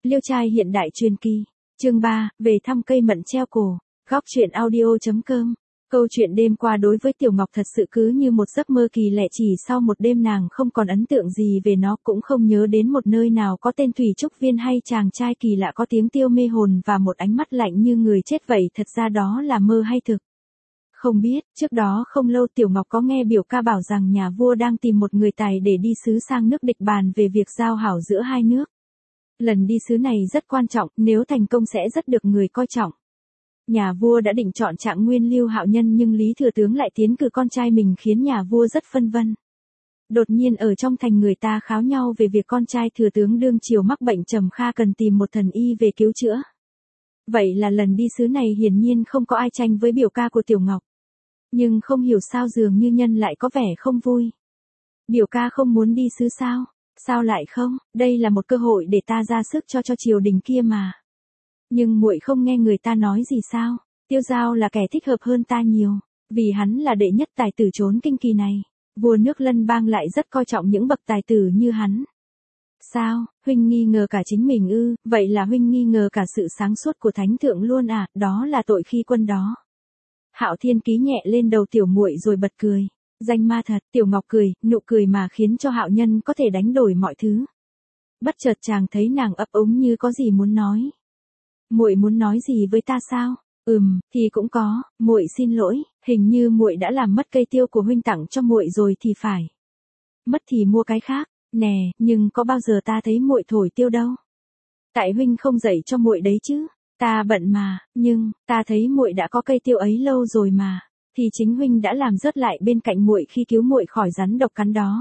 Liêu trai hiện đại truyền kỳ. Chương 3, về thăm cây mận treo cổ. Góc truyện audio.com. Câu chuyện đêm qua đối với Tiểu Ngọc thật sự cứ như một giấc mơ kỳ lạ, chỉ sau một đêm nàng không còn ấn tượng gì về nó, cũng không nhớ đến một nơi nào có tên Thủy Trúc Viên hay chàng trai kỳ lạ có tiếng tiêu mê hồn và một ánh mắt lạnh như người chết vậy, thật ra đó là mơ hay thực. Không biết, trước đó không lâu Tiểu Ngọc có nghe biểu ca bảo rằng nhà vua đang tìm một người tài để đi sứ sang nước địch bàn về việc giao hảo giữa hai nước. Lần đi sứ này rất quan trọng, nếu thành công sẽ rất được người coi trọng. Nhà vua đã định chọn Trạng Nguyên Lưu Hạo Nhân, nhưng Lý Thừa Tướng lại tiến cử con trai mình khiến nhà vua rất phân vân. Đột nhiên ở trong thành người ta kháo nhau về việc con trai Thừa Tướng đương triều mắc bệnh trầm kha cần tìm một thần y về cứu chữa. Vậy là lần đi sứ này hiển nhiên không có ai tranh với biểu ca của Tiểu Ngọc. Nhưng không hiểu sao dường như nhân lại có vẻ không vui. Biểu ca không muốn đi sứ sao? Sao lại không? Đây là một cơ hội để ta ra sức cho triều đình kia mà. Nhưng muội không nghe người ta nói gì sao? Tiêu Giao là kẻ thích hợp hơn ta nhiều, vì hắn là đệ nhất tài tử trốn kinh kỳ này. Vua nước Lân Bang lại rất coi trọng những bậc tài tử như hắn. Sao, huynh nghi ngờ cả chính mình ư? Vậy là huynh nghi ngờ cả sự sáng suốt của thánh thượng luôn à? Đó là tội khi quân đó. Hạo Thiên ký nhẹ lên đầu tiểu muội rồi bật cười. Danh ma thật. Tiểu Ngọc cười, nụ cười mà khiến cho Hạo Nhân có thể đánh đổi mọi thứ. Bất chợt chàng thấy nàng ấp úng như có gì muốn nói. Muội muốn nói gì với ta sao? Thì cũng có, muội xin lỗi, hình như muội đã làm mất cây tiêu của huynh tặng cho muội rồi thì phải. Mất thì mua cái khác, nè, nhưng có bao giờ ta thấy muội thổi tiêu đâu. Tại huynh không dạy cho muội đấy chứ, ta bận mà, nhưng ta thấy muội đã có cây tiêu ấy lâu rồi mà, thì chính huynh đã làm rớt lại bên cạnh muội khi cứu muội khỏi rắn độc cắn đó.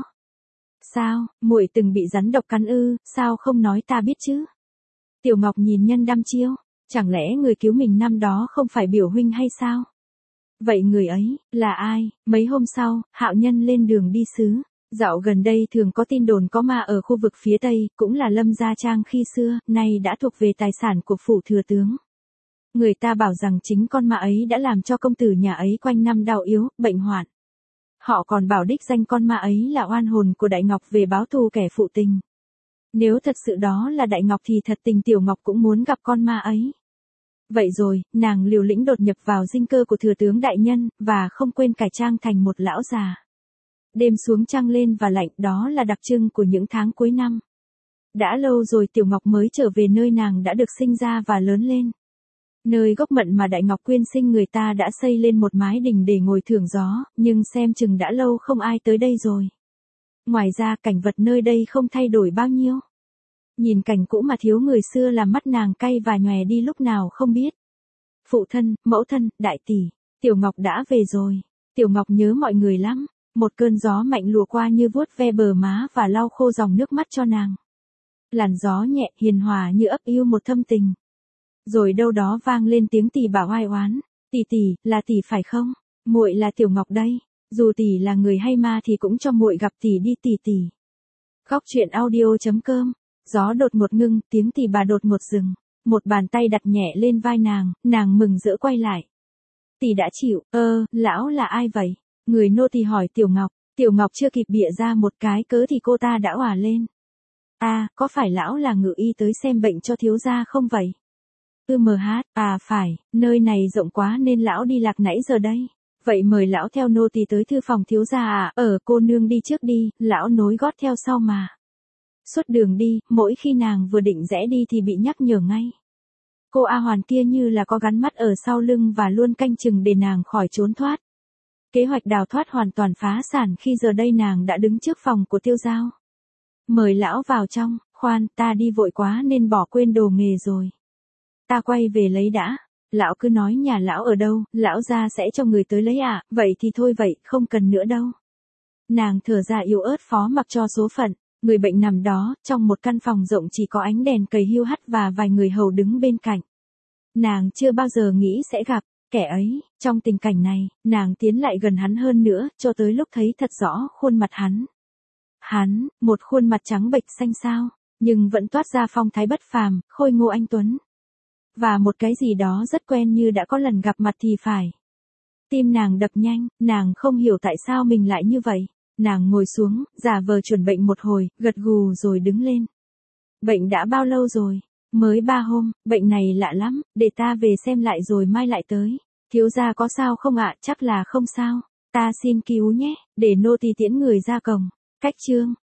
Sao, muội từng bị rắn độc cắn ư? Sao không nói ta biết chứ? Tiểu Ngọc nhìn nhân đăm chiêu. Chẳng lẽ người cứu mình năm đó không phải biểu huynh hay sao? Vậy người ấy, là ai? Mấy hôm sau, Hạo Nhân lên đường đi sứ. Dạo gần đây thường có tin đồn có ma ở khu vực phía Tây, cũng là Lâm Gia Trang khi xưa, nay đã thuộc về tài sản của phủ thừa tướng. Người ta bảo rằng chính con ma ấy đã làm cho công tử nhà ấy quanh năm đau yếu, bệnh hoạn. Họ còn bảo đích danh con ma ấy là oan hồn của Đại Ngọc về báo thù kẻ phụ tình. Nếu thật sự đó là Đại Ngọc thì thật tình Tiểu Ngọc cũng muốn gặp con ma ấy. Vậy rồi, nàng liều lĩnh đột nhập vào dinh cơ của thừa tướng đại nhân, và không quên cải trang thành một lão già. Đêm xuống trăng lên và lạnh, đó là đặc trưng của những tháng cuối năm. Đã lâu rồi Tiểu Ngọc mới trở về nơi nàng đã được sinh ra và lớn lên. Nơi gốc mận mà Đại Ngọc quyên sinh người ta đã xây lên một mái đình để ngồi thưởng gió, nhưng xem chừng đã lâu không ai tới đây rồi. Ngoài ra cảnh vật nơi đây không thay đổi bao nhiêu. Nhìn cảnh cũ mà thiếu người xưa làm mắt nàng cay và nhòe đi lúc nào không biết. Phụ thân, mẫu thân, đại tỷ, Tiểu Ngọc đã về rồi. Tiểu Ngọc nhớ mọi người lắm. Một cơn gió mạnh lùa qua như vuốt ve bờ má và lau khô dòng nước mắt cho nàng. Làn gió nhẹ hiền hòa như ấp yêu một thâm tình. Rồi đâu đó vang lên tiếng tỷ bảo oai oán. Tỷ, là tỷ phải không? Muội là Tiểu Ngọc đây. Dù tỷ là người hay ma thì cũng cho muội gặp tỷ đi tỷ. Góc truyện audio.com. Gió đột ngột ngưng, tiếng tỷ bà đột ngột dừng. Một bàn tay đặt nhẹ lên vai nàng mừng rỡ quay lại. Tỷ đã chịu, lão là ai vậy? Người nô tỳ hỏi Tiểu Ngọc. Tiểu Ngọc chưa kịp bịa ra một cái cớ thì cô ta đã òa lên. Có phải lão là ngự y tới xem bệnh cho thiếu gia không vậy? Phải, nơi này rộng quá nên lão đi lạc nãy giờ đây. Vậy mời lão theo nô tỳ tới thư phòng thiếu gia à? Cô nương đi trước đi, lão nối gót theo sau mà. Suốt đường đi, mỗi khi nàng vừa định rẽ đi thì bị nhắc nhở ngay. Cô A Hoàn kia như là có gắn mắt ở sau lưng và luôn canh chừng để nàng khỏi trốn thoát. Kế hoạch đào thoát hoàn toàn phá sản khi giờ đây nàng đã đứng trước phòng của Tiêu Giao. Mời lão vào trong. Khoan, ta đi vội quá nên bỏ quên đồ nghề rồi. Ta quay về lấy đã. Lão cứ nói nhà lão ở đâu, lão ra sẽ cho người tới lấy ạ. Vậy thì thôi vậy, không cần nữa đâu. Nàng thở ra yếu ớt phó mặc cho số phận. Người bệnh nằm đó, trong một căn phòng rộng chỉ có ánh đèn cầy hiu hắt và vài người hầu đứng bên cạnh. Nàng chưa bao giờ nghĩ sẽ gặp kẻ ấy. Trong tình cảnh này, nàng tiến lại gần hắn hơn nữa, cho tới lúc thấy thật rõ khuôn mặt hắn. Một khuôn mặt trắng bệch xanh xao, nhưng vẫn toát ra phong thái bất phàm, khôi ngô anh tuấn. Và một cái gì đó rất quen như đã có lần gặp mặt thì phải. Tim nàng đập nhanh, nàng không hiểu tại sao mình lại như vậy. Nàng ngồi xuống, giả vờ chuẩn bệnh một hồi, gật gù rồi đứng lên. Bệnh đã bao lâu rồi? Mới 3 hôm, bệnh này lạ lắm, để ta về xem lại rồi mai lại tới. Thiếu gia có sao không ạ? Chắc là không sao. Ta xin cứu nhé, để nô tỳ tiễn người ra cổng. Cách chương